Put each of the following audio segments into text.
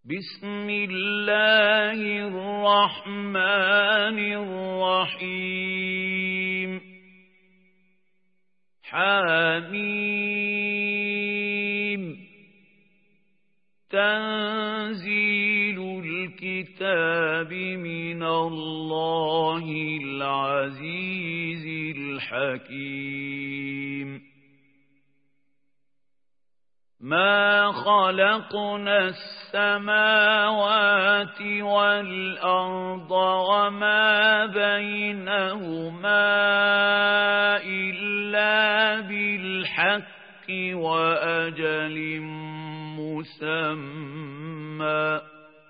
بسم الله الرحمن الرحيم حميم تنزيل الكتاب من الله العزيز الحكيم ما خلقنا السماوات والأرض وما بينهما إلا بالحق وأجل مسمى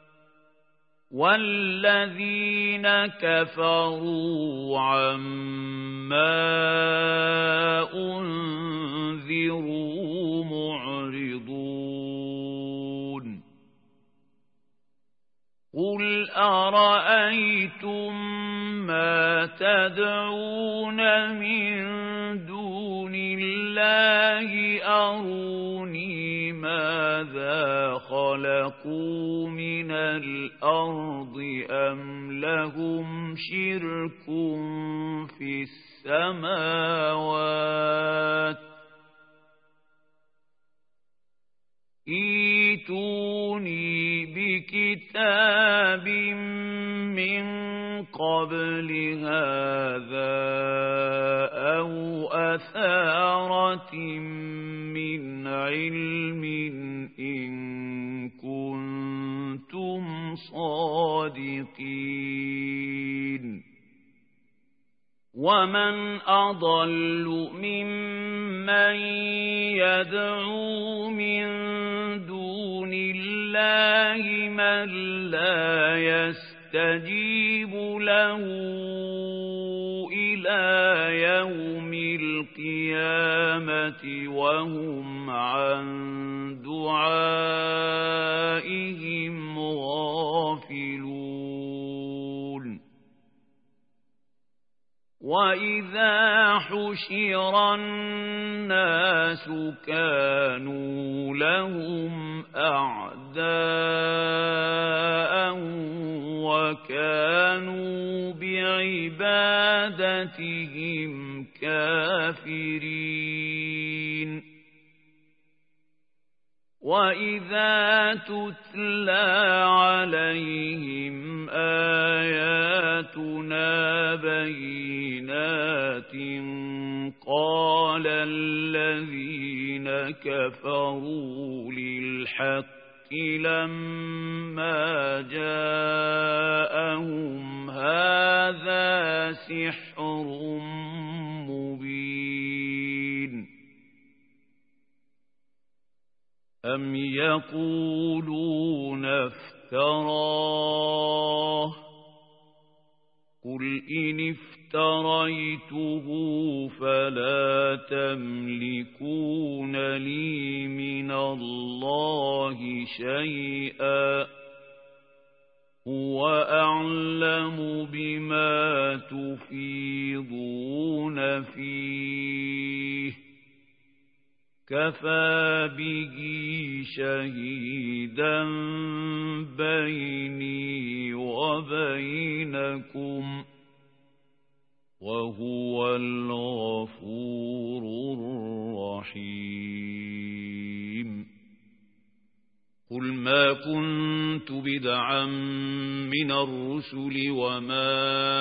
والذين كفروا عما أنذروا معرضون قل أرأيتم ما تدعون من دون الله أروني ماذا خلقوا من الأرض أم لهم شرك في السماوات ائتوني بكتاب من قبل هذا أو أثارة من علم إن كنتم صادقين ومن أضل ممن يدعو من دون الله من لا يستجيب له إلى يوم القيامة وهم عن دعائهم غافلون وإذا حشر الناس كانوا لهم أعداء وكانوا بعبادتهم كافرين وإذا تتلى عليهم آياتنا بينات قال الذين كفروا للحق لما جاءهم هذا سحر مبين أم يقولون افتراه قل إن افتريته فلا تملكون لي من الله شيئا هو أعلم بما تفيضون فيه كفى به شهيدا بيني وبينكم وهو الغفور الرحيم قل ما كنت بدعا من الرسل وما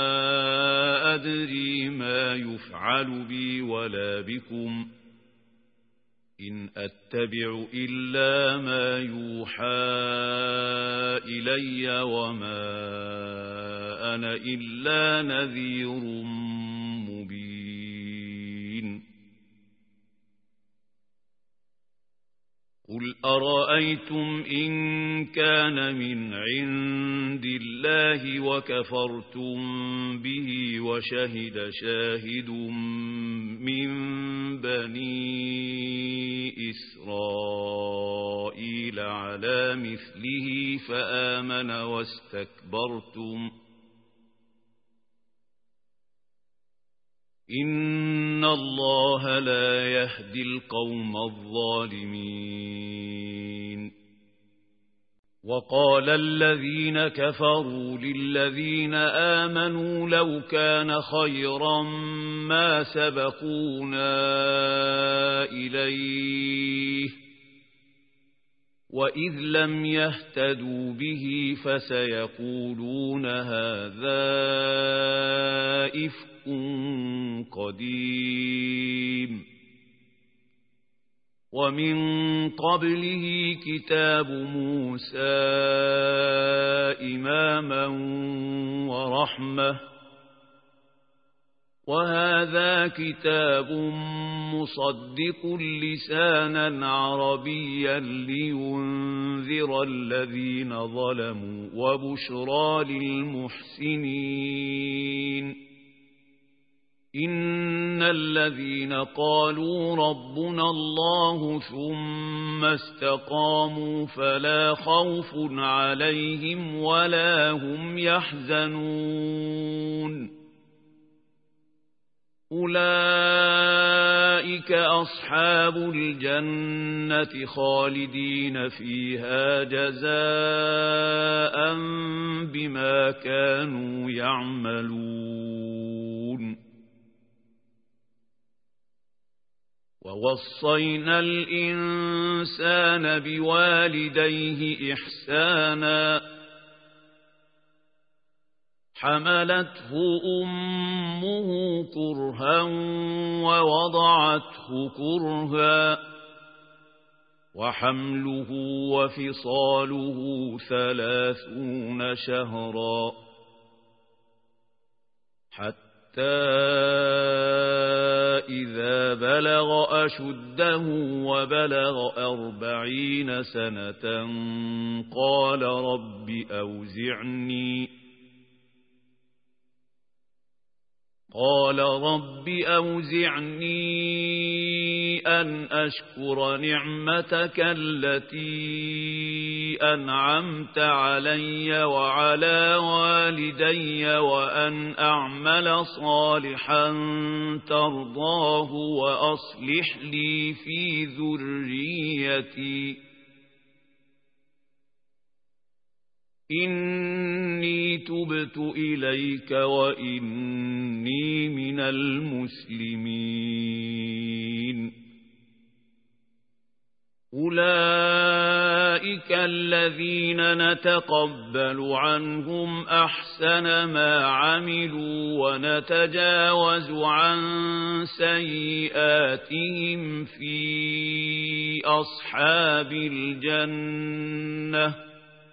أدري ما يفعل بي ولا بكم إن أتبع إلا ما يوحى إلي وما أنا إلا نذير مبين قل أرأيتم إن كان من عند الله وكفرتم به وشهد شاهد من بني إسرائيل على مثله فآمن واستكبرتم إن الله لا يهدي القوم الظالمين وقال الذين كفروا للذين آمنوا لو كان خيرا ما سبقونا إليه وإذ لم يهتدوا به فسيقولون هذا إفك قديم ومن قبله كتاب موسى إماما ورحمة وهذا كتاب مصدق لسانا عربيا لينذر الذين ظلموا وبشرى للمحسنين إن الذين قالوا ربنا الله ثم استقاموا فلا خوف عليهم ولا هم يحزنون أولئك أصحاب الجنة خالدين فيها جزاء بما كانوا يعملون ووصينا الإنسان بوالديه إحسانا حملته أمه كرها ووضعته كرها وحمله وفصاله 30 شهرا حتى إذا بلغ أشده وبلغ 40 سنة قال رب أوزعني أن أشكر نعمتك التي أنعمت علي وعلى والدي وأن أعمل صالحا ترضاه وأصلح لي في ذريتي إني تبت إليك وإني من المسلمين أولئك الذين نتقبل عنهم أحسن ما عملوا ونتجاوز عن سيئاتهم في أصحاب الجنة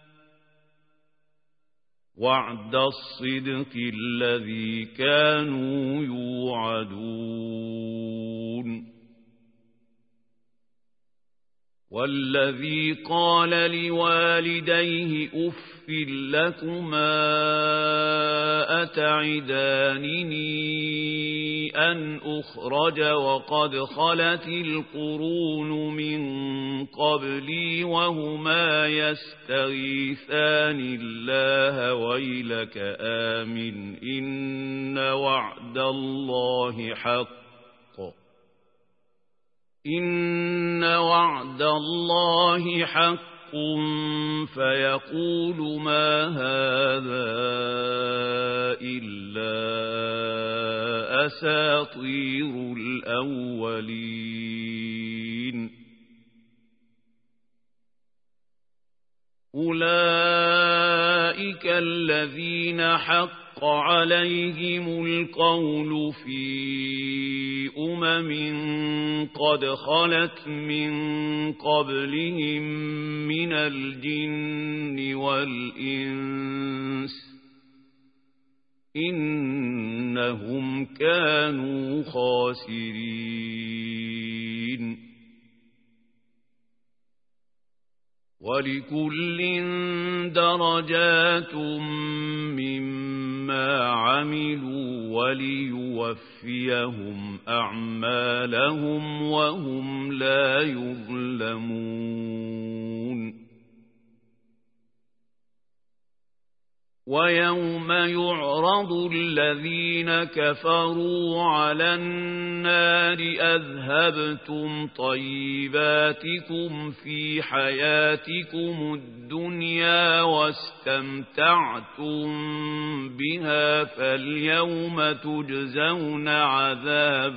وعد الصدق الذي كانوا يوعدون والذي قال لوالديه أف لكما أتعدانني أن أخرج وقد خلت القرون من قبلي وهما يستغيثان الله ويلك آمن إن وعد الله حق فيقول ما هذا إلا أساطير الأولين أولئك الذين حق عليهم القول في قد خلت من قبلهم من الجن والإنس إنهم كانوا خاسرين ولكل درجات مما عملوا وليوفيهم أعمالهم وهم لا يظلمون ويوم يعرض الذين كفروا على النار أذهبتم طيباتكم في حياتكم الدنيا واستمتعتم بها فاليوم تجزون عذاب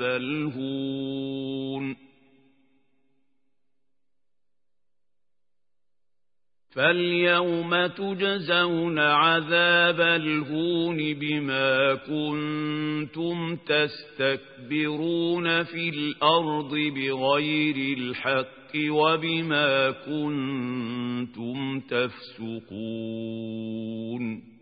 الهون بما كنتم تستكبرون في الأرض بغير الحق وبما كنتم تفسقون